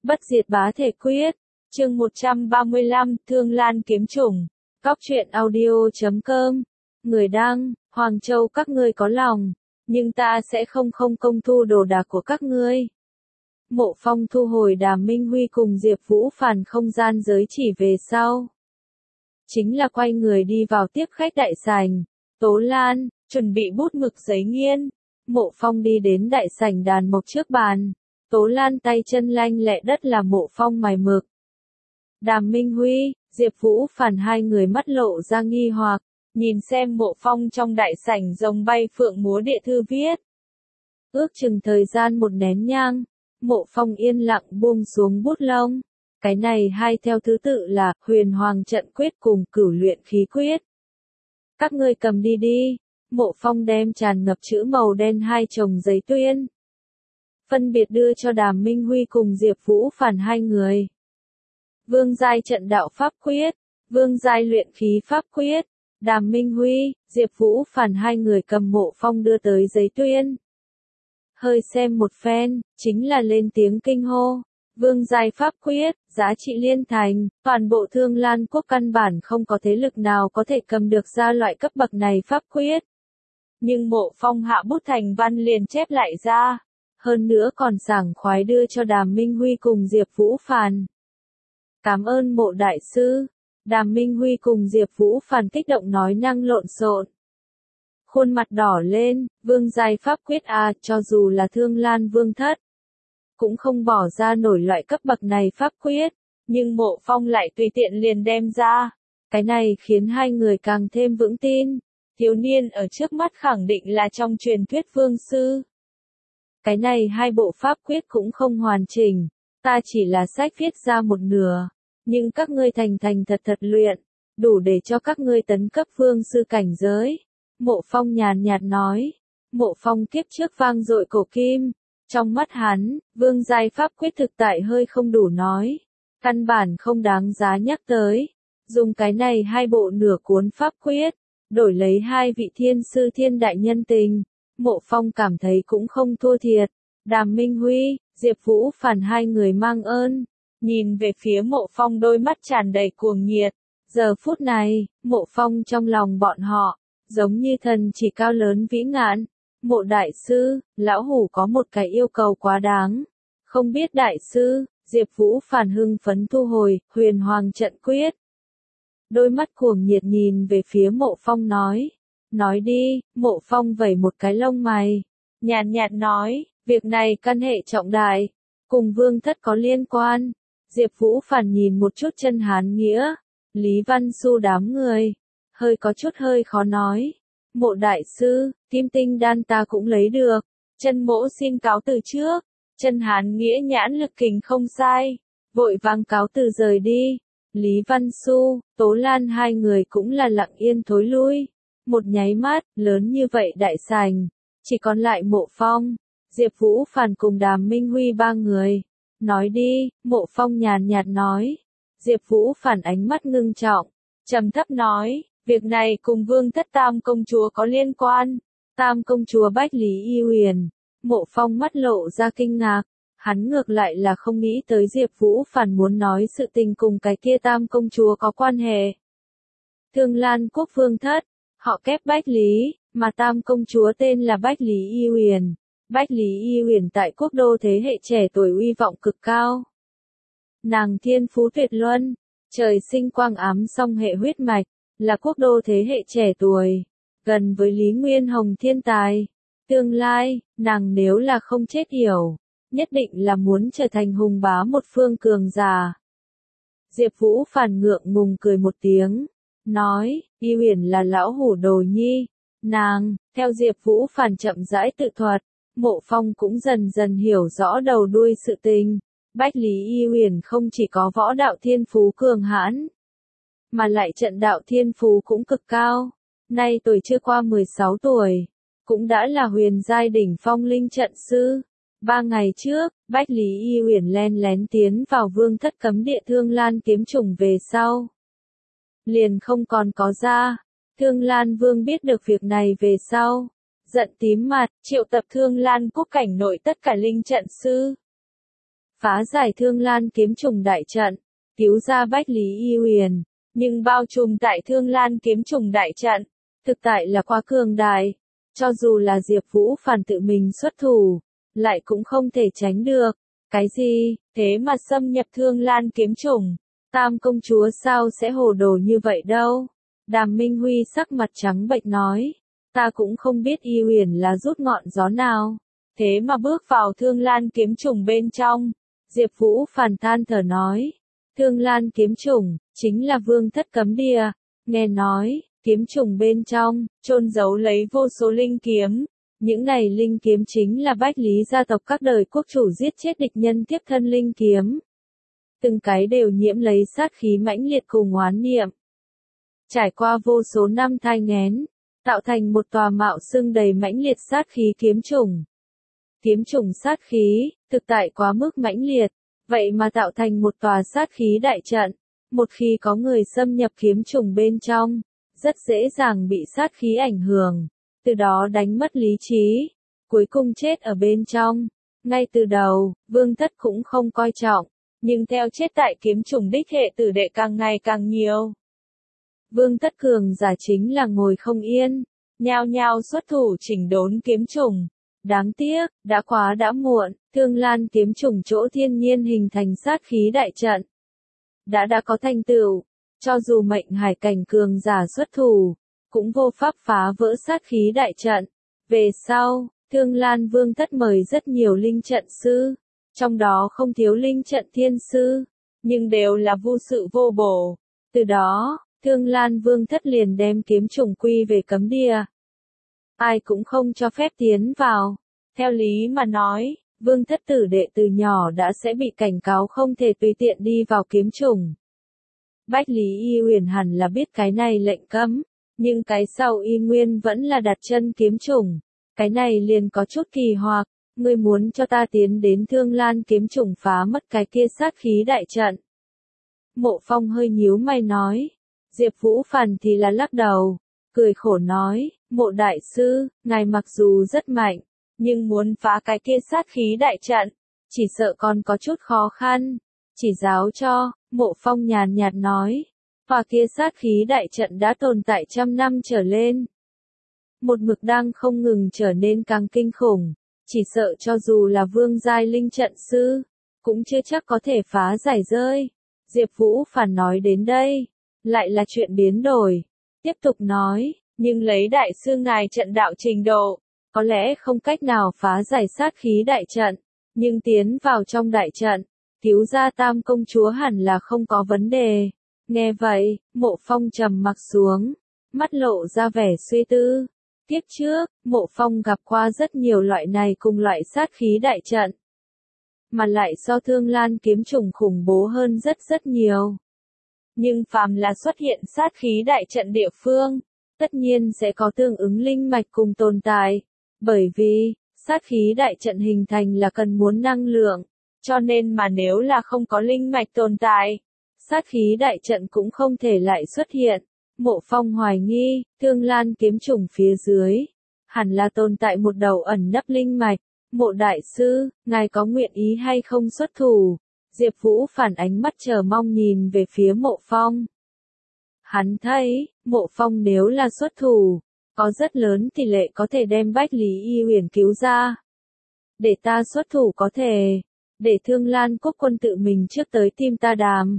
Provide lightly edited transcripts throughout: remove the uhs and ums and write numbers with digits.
Bất diệt bá thể quyết. Chương 135, Thương Lan kiếm chủng. Góc truyện audio.com. Người đăng, Hoàng Châu các ngươi có lòng, nhưng ta sẽ không công thu đồ đạc của các ngươi. Mộ Phong thu hồi Đàm Minh Huy cùng Diệp Vũ Phàn không gian giới chỉ về sau. Chính là quay người đi vào tiếp khách đại sảnh. Tố Lan, chuẩn bị bút mực giấy nghiên. Mộ Phong đi đến đại sảnh đàn mộc trước bàn. Tố Lan tay chân lanh lẹ đất là Mộ Phong mài mực. Đàm Minh Huy, Diệp Vũ Phàn hai người mắt lộ ra nghi hoặc, nhìn xem Mộ Phong trong đại sảnh rồng bay phượng múa địa thư viết. Ước chừng thời gian một nén nhang, Mộ Phong yên lặng buông xuống bút lông. Cái này hai theo thứ tự là Huyền Hoàng trận quyết cùng Cửu luyện khí quyết. Các ngươi cầm đi đi. Mộ Phong đem tràn ngập chữ màu đen hai chồng giấy tuyên, phân biệt đưa cho Đàm Minh Huy cùng Diệp Vũ Phàn hai người. Vương giai trận đạo pháp quyết, vương giai luyện khí pháp quyết. Đàm Minh Huy, Diệp Vũ Phàn hai người cầm Mộ Phong đưa tới giấy tuyên. Hơi xem một phen, chính là lên tiếng kinh hô. Vương giai pháp quyết, giá trị liên thành, toàn bộ Thương Lan quốc căn bản không có thế lực nào có thể cầm được ra loại cấp bậc này pháp quyết. Nhưng Mộ Phong hạ bút thành văn liền chép lại ra, hơn nữa còn sảng khoái đưa cho Đàm Minh Huy cùng Diệp Vũ Phàn. Cảm ơn Mộ đại sư. Đàm Minh Huy cùng Diệp Vũ Phàn kích động nói năng lộn xộn. Khuôn mặt đỏ lên, vương giai pháp quyết cho dù là Thương Lan vương thất, cũng không bỏ ra nổi loại cấp bậc này pháp quyết, nhưng Mộ Phong lại tùy tiện liền đem ra. Cái này khiến hai người càng thêm vững tin. Thiếu niên ở trước mắt khẳng định là trong truyền thuyết vương sư. Cái này hai bộ pháp quyết cũng không hoàn chỉnh, ta chỉ là sách viết ra một nửa, nhưng các ngươi thành thật luyện, đủ để cho các ngươi tấn cấp vương sư cảnh giới. Mộ Phong nhàn nhạt nói. Mộ Phong kiếp trước vang dội cổ kim, trong mắt hắn, vương giai pháp quyết thực tại hơi không đủ nói, căn bản không đáng giá nhắc tới. Dùng cái này hai bộ nửa cuốn pháp quyết, đổi lấy hai vị thiên sư thiên đại nhân tình, Mộ Phong cảm thấy cũng không thua thiệt. Đàm Minh Huy, Diệp Vũ Phàn hai người mang ơn, nhìn về phía Mộ Phong đôi mắt tràn đầy cuồng nhiệt. Giờ phút này, Mộ Phong trong lòng bọn họ, giống như thần chỉ cao lớn vĩ ngạn. Mộ đại sư, lão hủ có một cái yêu cầu quá đáng. Không biết đại sư, Diệp Vũ Phàn hưng phấn thu hồi, Huyền Hoàng trận quyết. Đôi mắt cuồng nhiệt nhìn về phía Mộ Phong nói. Nói đi. Mộ Phong vẩy một cái lông mày, nhàn nhạt nói, việc này căn hệ trọng đại, cùng vương thất có liên quan. Diệp Vũ Phàn nhìn một chút Chân Hán Nghĩa, Lý Văn Xu đám người, hơi khó nói. Mộ đại sư, Kim Tinh đan ta cũng lấy được, Chân mỗ xin cáo từ trước. Chân Hán Nghĩa nhãn lực kình không sai, vội vàng cáo từ rời đi. Lý Văn Xu, Tố Lan hai người cũng là lặng yên thối lui. Một nháy mắt, lớn như vậy đại sảnh, chỉ còn lại Mộ Phong, Diệp Vũ Phàn cùng Đàm Minh Huy ba người. Nói đi. Mộ Phong nhàn nhạt nói. Diệp Vũ Phàn ánh mắt ngưng trọng, trầm thấp nói, việc này cùng vương thất Tam công chúa có liên quan. Tam công chúa Bách Lý Y Huyền. Mộ Phong mắt lộ ra kinh ngạc, hắn ngược lại là không nghĩ tới Diệp Vũ Phàn muốn nói sự tình cùng cái kia Tam công chúa có quan hệ. Thương Lan quốc vương thất, họ kép Bách Lý, mà Tam công chúa tên là Bách Lý Y Huyền. Bách Lý Y Huyền tại quốc đô thế hệ trẻ tuổi uy vọng cực cao. Nàng thiên phú tuyệt luân, trời sinh quang ám song hệ huyết mạch, là quốc đô thế hệ trẻ tuổi, gần với Lý Nguyên Hồng thiên tài. Tương lai, nàng nếu là không chết yểu, nhất định là muốn trở thành hùng bá một phương cường giả. Diệp Vũ Phàn ngượng ngùng cười một tiếng, nói, Y Huyền là lão hủ đồ nhi. Nàng, theo Diệp Vũ Phàn chậm rãi tự thuật, Mộ Phong cũng dần dần hiểu rõ đầu đuôi sự tình. Bách Lý Y Huyền không chỉ có võ đạo thiên phú cường hãn, mà lại trận đạo thiên phú cũng cực cao. Nay tuổi chưa qua 16 tuổi, cũng đã là huyền giai đỉnh phong linh trận sư. 3 ngày trước, Bách Lý Y Huyền len lén tiến vào vương thất cấm địa Thương Lan kiếm chủng về sau, liền không còn có ra. Thương Lan vương biết được việc này về sau, giận tím mặt, triệu tập Thương Lan quốc cảnh nội tất cả linh trận sư. phá giải Thương Lan kiếm trùng đại trận, cứu ra Bách Lý Y Uyển, nhưng bao trùm tại Thương Lan kiếm trùng đại trận, thực tại là quá cường đại, cho dù là Diệp Vũ Phàm tự mình xuất thủ, lại cũng không thể tránh được. Cái gì, thế mà xâm nhập Thương Lan kiếm trùng, Tam công chúa sao sẽ hồ đồ như vậy đâu? Đàm Minh Huy sắc mặt trắng bệch nói, ta cũng không biết Y Uyển là rút ngọn gió nào, thế mà bước vào Thương Lan kiếm trùng bên trong. Diệp Vũ Phàm than thở nói, Thương Lan kiếm trùng chính là vương thất cấm địa, nghe nói, kiếm trùng bên trong chôn giấu lấy vô số linh kiếm, những này linh kiếm chính là Bách Lý gia tộc các đời quốc chủ giết chết địch nhân tiếp thân linh kiếm. Từng cái đều nhiễm lấy sát khí mãnh liệt cùng oán niệm. Trải qua vô số năm thai nghén, tạo thành một tòa mạo xưng đầy mãnh liệt sát khí kiếm trùng. Kiếm trùng sát khí, thực tại quá mức mãnh liệt, vậy mà tạo thành một tòa sát khí đại trận. Một khi có người xâm nhập kiếm trùng bên trong, rất dễ dàng bị sát khí ảnh hưởng, từ đó đánh mất lý trí, cuối cùng chết ở bên trong. Ngay từ đầu, vương thất cũng không coi trọng, nhưng theo chết tại kiếm trùng đích hệ tử đệ càng ngày càng nhiều. Vương thất cường giả chính là ngồi không yên, nhao nhao xuất thủ chỉnh đốn kiếm trùng. Đáng tiếc, đã muộn, Thương Lan kiếm trùng chỗ thiên nhiên hình thành sát khí đại trận. Đã có thành tựu, cho dù mệnh hải cảnh cường giả xuất thủ, cũng vô pháp phá vỡ sát khí đại trận. Về sau, Thương Lan vương thất mời rất nhiều linh trận sư, trong đó không thiếu linh trận thiên sư, nhưng đều là vô sự vô bổ. Từ đó, Thương Lan vương thất liền đem kiếm trùng quy về cấm địa. Ai cũng không cho phép tiến vào. Theo lý mà nói, vương thất tử đệ từ nhỏ đã sẽ bị cảnh cáo không thể tùy tiện đi vào kiếm trùng. Bách Lý Y Uyển hẳn là biết cái này lệnh cấm, nhưng cái sau y nguyên vẫn là đặt chân kiếm trùng. Cái này liền có chút kỳ hoặc, ngươi muốn cho ta tiến đến Thương Lan kiếm trùng phá mất cái kia sát khí đại trận. Mộ Phong hơi nhíu mày nói, Diệp Vũ Phàm thì là lắc đầu, cười khổ nói, Mộ đại sư, ngài mặc dù rất mạnh, nhưng muốn phá cái kia sát khí đại trận, chỉ sợ còn có chút khó khăn. Chỉ giáo cho, Mộ Phong nhàn nhạt nói, và kia sát khí đại trận đã tồn tại trăm năm trở lên. Một mực đang không ngừng trở nên càng kinh khủng, chỉ sợ cho dù là vương giai linh trận sư, cũng chưa chắc có thể phá giải rơi. Diệp Vũ Phàm nói đến đây, lại là chuyện biến đổi, tiếp tục nói, nhưng lấy đại sư ngài trận đạo trình độ, có lẽ không cách nào phá giải sát khí đại trận, nhưng tiến vào trong đại trận, cứu ra Tam công chúa hẳn là không có vấn đề. Nghe vậy, Mộ Phong trầm mặc xuống, mắt lộ ra vẻ suy tư. Tiếp trước, Mộ Phong gặp qua rất nhiều loại này cùng loại sát khí đại trận, mà lại so Thương Lan kiếm trùng khủng bố hơn rất nhiều. Nhưng phàm là xuất hiện sát khí đại trận địa phương, tất nhiên sẽ có tương ứng linh mạch cùng tồn tại, bởi vì, sát khí đại trận hình thành là cần muốn năng lượng, cho nên mà nếu là không có linh mạch tồn tại, sát khí đại trận cũng không thể lại xuất hiện. Mộ Phong hoài nghi, Thương Lan kiếm trùng phía dưới, hẳn là tồn tại một đầu ẩn nấp linh mạch. Mộ đại sư, ngài có nguyện ý hay không xuất thủ? Diệp Vũ phản ánh mắt chờ mong nhìn về phía Mộ Phong. Hắn thấy, Mộ Phong nếu là xuất thủ, có rất lớn tỷ lệ có thể đem Bách Lý Y Uyển cứu ra. Để ta xuất thủ có thể, để Thương Lan quốc quân tự mình trước tới tìm ta đàm.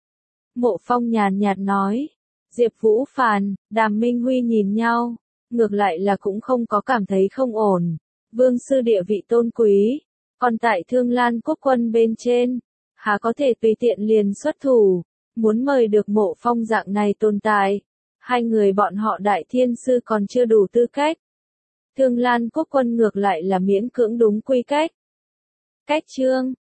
Mộ Phong nhàn nhạt nói. Diệp Vũ Phàm, Đàm Minh Huy nhìn nhau, ngược lại là cũng không có cảm thấy không ổn. Vương sư địa vị tôn quý, còn tại Thương Lan quốc quân bên trên, há có thể tùy tiện liền xuất thủ, muốn mời được Mộ Phong dạng này tồn tại. Hai người bọn họ đại thiên sư còn chưa đủ tư cách. Thương Lan quốc quân ngược lại là miễn cưỡng đúng quy cách. Cách chương